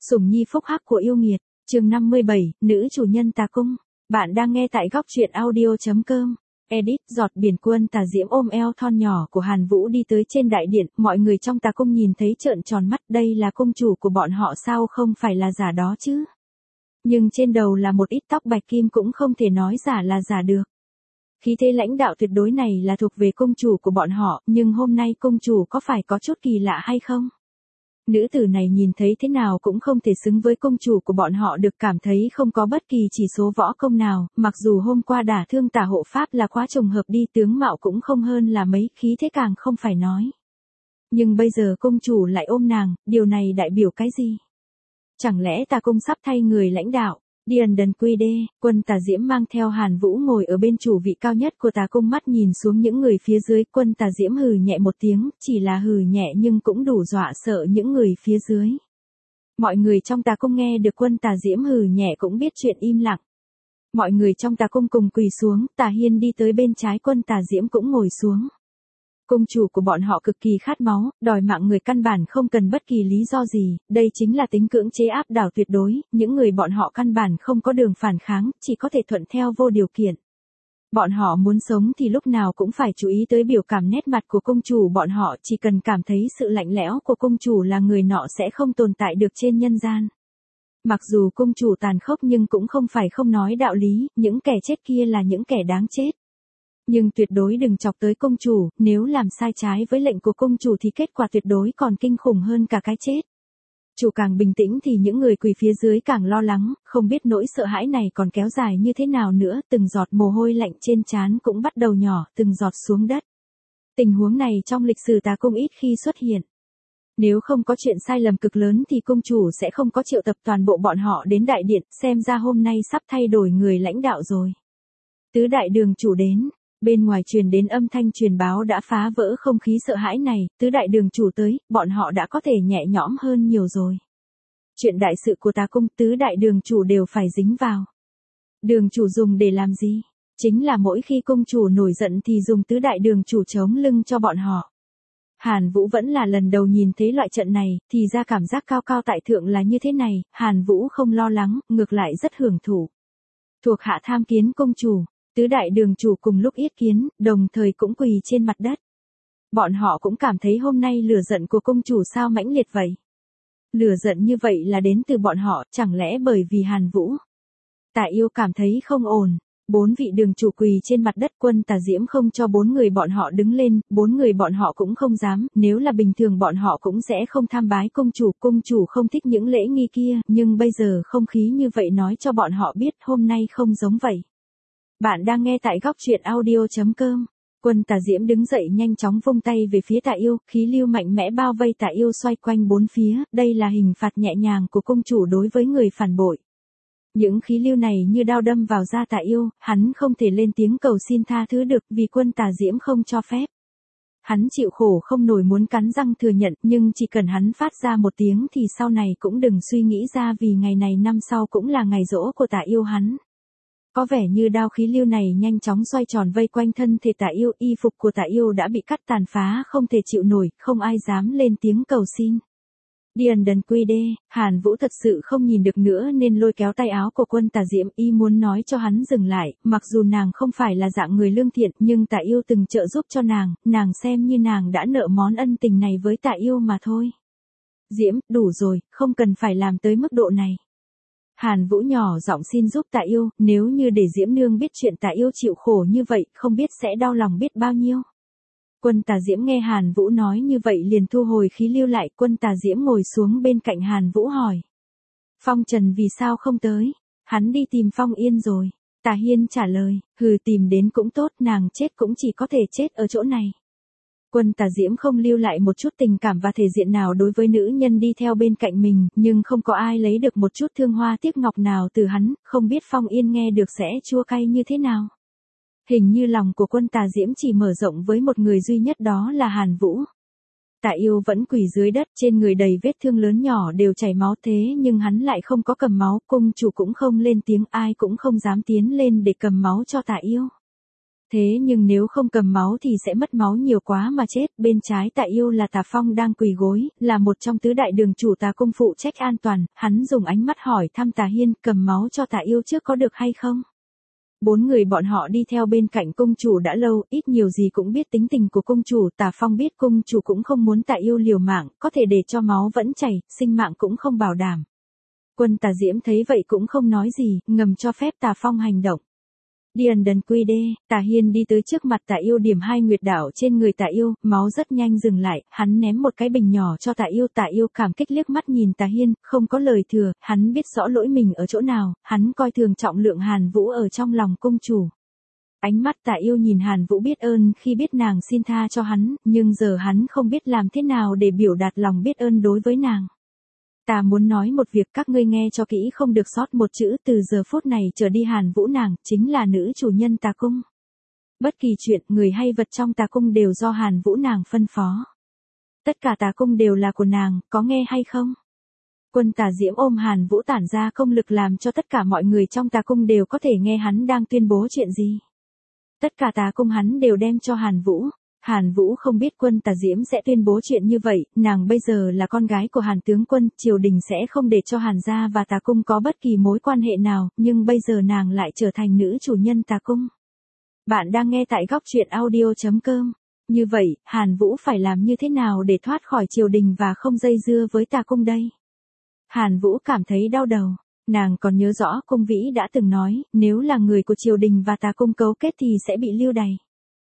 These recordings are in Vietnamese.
Sủng nhi phúc hắc của yêu nghiệt, chương 57, nữ chủ nhân tà cung. Bạn đang nghe tại góc truyện audio.com. Edit, giọt biển. Quân Tà Diễm ôm eo thon nhỏ của Hàn Vũ đi tới trên đại điện, mọi người trong tà cung nhìn thấy trợn tròn mắt, đây là cung chủ của bọn họ sao, không phải là giả đó chứ. Nhưng trên đầu là một ít tóc bạch kim cũng không thể nói giả là giả được. Khí thế lãnh đạo tuyệt đối này là thuộc về cung chủ của bọn họ, nhưng hôm nay cung chủ có phải có chút kỳ lạ hay không? Nữ tử này nhìn thấy thế nào cũng không thể xứng với công chủ của bọn họ được, cảm thấy không có bất kỳ chỉ số võ công nào, mặc dù hôm qua đả thương Tả hộ pháp là quá trùng hợp đi, tướng mạo cũng không hơn là mấy, khí thế càng không phải nói. Nhưng bây giờ công chủ lại ôm nàng, điều này đại biểu cái gì? Chẳng lẽ Tà cung sắp thay người lãnh đạo? Điền đần quy đê, Quân Tà Diễm mang theo Hàn Vũ ngồi ở bên chủ vị cao nhất của Tà cung, mắt nhìn xuống những người phía dưới. Quân Tà Diễm hừ nhẹ một tiếng, chỉ là hừ nhẹ nhưng cũng đủ dọa sợ những người phía dưới. Mọi người trong Tà cung nghe được Quân Tà Diễm hừ nhẹ cũng biết chuyện, im lặng. Mọi người trong Tà cung cùng quỳ xuống, Tà Hiên đi tới bên trái Quân Tà Diễm cũng ngồi xuống. Cung chủ của bọn họ cực kỳ khát máu, đòi mạng người căn bản không cần bất kỳ lý do gì, đây chính là tính cưỡng chế áp đảo tuyệt đối, những người bọn họ căn bản không có đường phản kháng, chỉ có thể thuận theo vô điều kiện. Bọn họ muốn sống thì lúc nào cũng phải chú ý tới biểu cảm nét mặt của cung chủ bọn họ, chỉ cần cảm thấy sự lạnh lẽo của cung chủ là người nọ sẽ không tồn tại được trên nhân gian. Mặc dù cung chủ tàn khốc nhưng cũng không phải không nói đạo lý, những kẻ chết kia là những kẻ đáng chết. Nhưng tuyệt đối đừng chọc tới công chủ, nếu làm sai trái với lệnh của công chủ thì kết quả tuyệt đối còn kinh khủng hơn cả cái chết. Chủ càng bình tĩnh thì những người quỳ phía dưới càng lo lắng, không biết nỗi sợ hãi này còn kéo dài như thế nào nữa, từng giọt mồ hôi lạnh trên trán cũng bắt đầu nhỏ, từng giọt xuống đất. Tình huống này trong lịch sử Tà cung ít khi xuất hiện. Nếu không có chuyện sai lầm cực lớn thì cung chủ sẽ không có triệu tập toàn bộ bọn họ đến đại điện, xem ra hôm nay sắp thay đổi người lãnh đạo rồi. Tứ đại đường chủ đến. Bên ngoài truyền đến âm thanh truyền báo đã phá vỡ không khí sợ hãi này, tứ đại đường chủ tới, bọn họ đã có thể nhẹ nhõm hơn nhiều rồi. Chuyện đại sự của Tà cung, tứ đại đường chủ đều phải dính vào. Đường chủ dùng để làm gì? Chính là mỗi khi cung chủ nổi giận thì dùng tứ đại đường chủ chống lưng cho bọn họ. Hàn Vũ vẫn là lần đầu nhìn thấy loại trận này, thì ra cảm giác cao cao tại thượng là như thế này, Hàn Vũ không lo lắng, ngược lại rất hưởng thụ. Thuộc hạ tham kiến cung chủ. Tứ đại đường chủ cùng lúc yết kiến, đồng thời cũng quỳ trên mặt đất. Bọn họ cũng cảm thấy hôm nay lửa giận của cung chủ sao mãnh liệt vậy. Lửa giận như vậy là đến từ bọn họ, chẳng lẽ bởi vì Hàn Vũ? Tà yêu cảm thấy không ổn. 4 vị đường chủ quỳ trên mặt đất, Quân Tà Diễm không cho 4 người bọn họ đứng lên, 4 người bọn họ cũng không dám, nếu là bình thường bọn họ cũng sẽ không tham bái cung chủ không thích những lễ nghi kia, nhưng bây giờ không khí như vậy nói cho bọn họ biết hôm nay không giống vậy. Bạn đang nghe tại góc truyện audio.com. Quân Tà Diễm đứng dậy nhanh chóng vung tay về phía Tà yêu, khí lưu mạnh mẽ bao vây Tà yêu xoay quanh bốn phía, đây là hình phạt nhẹ nhàng của cung chủ đối với người phản bội. Những khí lưu này như đao đâm vào da Tà yêu, hắn không thể lên tiếng cầu xin tha thứ được vì Quân Tà Diễm không cho phép. Hắn chịu khổ không nổi muốn cắn răng thừa nhận, nhưng chỉ cần hắn phát ra một tiếng thì sau này cũng đừng suy nghĩ ra, vì ngày này năm sau cũng là ngày giỗ của Tà yêu hắn. Có vẻ như đao khí lưu này nhanh chóng xoay tròn vây quanh thân thể Tà yêu, y phục của Tà yêu đã bị cắt tàn phá không thể chịu nổi, không ai dám lên tiếng cầu xin. Điền đần quy đê, Hàn Vũ thật sự không nhìn được nữa nên lôi kéo tay áo của Quân Tà Diễm, y muốn nói cho hắn dừng lại, mặc dù nàng không phải là dạng người lương thiện nhưng Tà yêu từng trợ giúp cho nàng xem như nàng đã nợ món ân tình này với Tà yêu mà thôi. Diễm, đủ rồi, không cần phải làm tới mức độ này. Hàn Vũ nhỏ giọng xin giúp Tà yêu, nếu như để Diễm nương biết chuyện Tà yêu chịu khổ như vậy, không biết sẽ đau lòng biết bao nhiêu. Quân Tà Diễm nghe Hàn Vũ nói như vậy liền thu hồi khí lưu lại, Quân Tà Diễm ngồi xuống bên cạnh Hàn Vũ hỏi. Phong Trần vì sao không tới? Hắn đi tìm Phong Yên rồi. Tà Hiên trả lời, tìm đến cũng tốt, nàng chết cũng chỉ có thể chết ở chỗ này. Quân Tà Diễm không lưu lại một chút tình cảm và thể diện nào đối với nữ nhân đi theo bên cạnh mình, nhưng không có ai lấy được một chút thương hoa tiếc ngọc nào từ hắn, không biết Phong Yên nghe được sẽ chua cay như thế nào. Hình như lòng của Quân Tà Diễm chỉ mở rộng với một người duy nhất, đó là Hàn Vũ. Tà yêu vẫn quỳ dưới đất, trên người đầy vết thương lớn nhỏ đều chảy máu, thế nhưng hắn lại không có cầm máu, cung chủ cũng không lên tiếng, ai cũng không dám tiến lên để cầm máu cho Tà yêu. Thế nhưng nếu không cầm máu thì sẽ mất máu nhiều quá mà chết. Bên trái Tạ Yêu là Tà Phong đang quỳ gối, là một trong tứ đại đường chủ Tà Cung phụ trách an toàn. Hắn dùng ánh mắt hỏi thăm Tà Hiên, cầm máu cho Tạ Yêu trước có được hay không? 4 người bọn họ đi theo bên cạnh cung chủ đã lâu, ít nhiều gì cũng biết tính tình của cung chủ. Tà Phong biết cung chủ cũng không muốn Tạ Yêu liều mạng, có thể để cho máu vẫn chảy, sinh mạng cũng không bảo đảm. Quân Tà Diễm thấy vậy cũng không nói gì, ngầm cho phép Tà Phong hành động. Điền đần quy đê, Tà Hiên đi tới trước mặt Tạ Yêu điểm 2 nguyệt đảo trên người Tạ Yêu, máu rất nhanh dừng lại, hắn ném một cái bình nhỏ cho Tạ Yêu cảm kích liếc mắt nhìn Tà Hiên, không có lời thừa, hắn biết rõ lỗi mình ở chỗ nào, hắn coi thường trọng lượng Hàn Vũ ở trong lòng cung chủ. Ánh mắt Tạ Yêu nhìn Hàn Vũ biết ơn khi biết nàng xin tha cho hắn, nhưng giờ hắn không biết làm thế nào để biểu đạt lòng biết ơn đối với nàng. Ta muốn nói một việc, các ngươi nghe cho kỹ, không được sót một chữ. Từ giờ phút này trở đi Hàn Vũ nàng chính là nữ chủ nhân Tà Cung. Bất kỳ chuyện, người hay vật trong Tà Cung đều do Hàn Vũ nàng phân phó. Tất cả Tà Cung đều là của nàng, có nghe hay không? Quân Tà Diễm ôm Hàn Vũ tản ra công lực làm cho tất cả mọi người trong Tà Cung đều có thể nghe hắn đang tuyên bố chuyện gì. Tất cả Tà Cung hắn đều đem cho Hàn Vũ. Hàn Vũ không biết Quân Tà Diễm sẽ tuyên bố chuyện như vậy, nàng bây giờ là con gái của Hàn tướng quân, triều đình sẽ không để cho Hàn gia và Tà Cung có bất kỳ mối quan hệ nào, nhưng bây giờ nàng lại trở thành nữ chủ nhân Tà Cung. Bạn đang nghe tại góc truyện audio.com. Như vậy, Hàn Vũ phải làm như thế nào để thoát khỏi triều đình và không dây dưa với Tà Cung đây? Hàn Vũ cảm thấy đau đầu. Nàng còn nhớ rõ Cung Vĩ đã từng nói, nếu là người của triều đình và Tà Cung cấu kết thì sẽ bị lưu đày.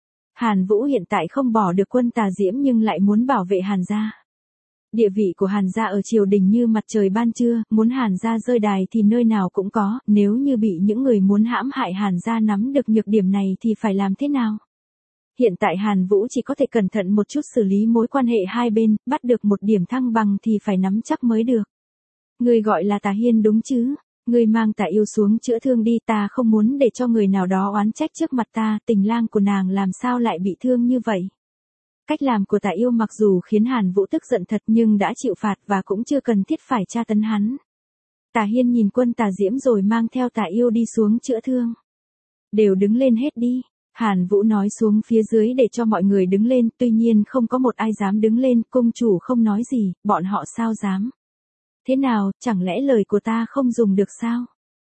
Hàn Vũ hiện tại không bỏ được Quân Tà Diễm nhưng lại muốn bảo vệ Hàn gia. Địa vị của Hàn gia ở triều đình như mặt trời ban trưa, muốn Hàn gia rơi đài thì nơi nào cũng có, nếu như bị những người muốn hãm hại Hàn gia nắm được nhược điểm này thì phải làm thế nào? Hiện tại Hàn Vũ chỉ có thể cẩn thận một chút xử lý mối quan hệ hai bên, bắt được một điểm thăng bằng thì phải nắm chắc mới được. Người gọi là Tà Hiên đúng chứ? Ngươi mang Tạ Yêu xuống chữa thương đi, ta không muốn để cho người nào đó oán trách trước mặt ta, tình lang của nàng làm sao lại bị thương như vậy. Cách làm của Tạ Yêu mặc dù khiến Hàn Vũ tức giận thật nhưng đã chịu phạt và cũng chưa cần thiết phải tra tấn hắn. Tà Hiên nhìn Quân Tà Diễm rồi mang theo Tạ Yêu đi xuống chữa thương. Đều đứng lên hết đi. Hàn Vũ nói xuống phía dưới để cho mọi người đứng lên, tuy nhiên không có một ai dám đứng lên, cung chủ không nói gì, bọn họ sao dám. Thế nào, chẳng lẽ lời của ta không dùng được sao?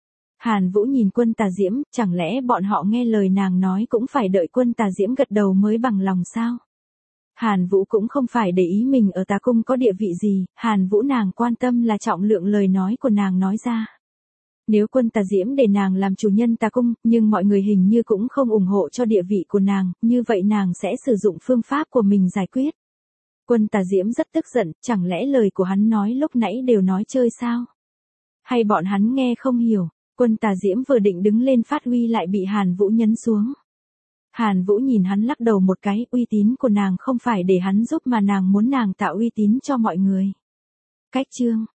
Hàn Vũ nhìn Quân Tà Diễm, chẳng lẽ bọn họ nghe lời nàng nói cũng phải đợi Quân Tà Diễm gật đầu mới bằng lòng sao? Hàn Vũ cũng không phải để ý mình ở Tà Cung có địa vị gì, Hàn Vũ nàng quan tâm là trọng lượng lời nói của nàng nói ra. Nếu Quân Tà Diễm để nàng làm chủ nhân Tà Cung, nhưng mọi người hình như cũng không ủng hộ cho địa vị của nàng, như vậy nàng sẽ sử dụng phương pháp của mình giải quyết. Quân Tà Diễm rất tức giận, chẳng lẽ lời của hắn nói lúc nãy đều nói chơi sao? Hay bọn hắn nghe không hiểu? Quân Tà Diễm vừa định đứng lên phát huy lại bị Hàn Vũ nhấn xuống. Hàn Vũ nhìn hắn lắc đầu một cái, uy tín của nàng không phải để hắn giúp mà nàng muốn nàng tạo uy tín cho mọi người. Cách chương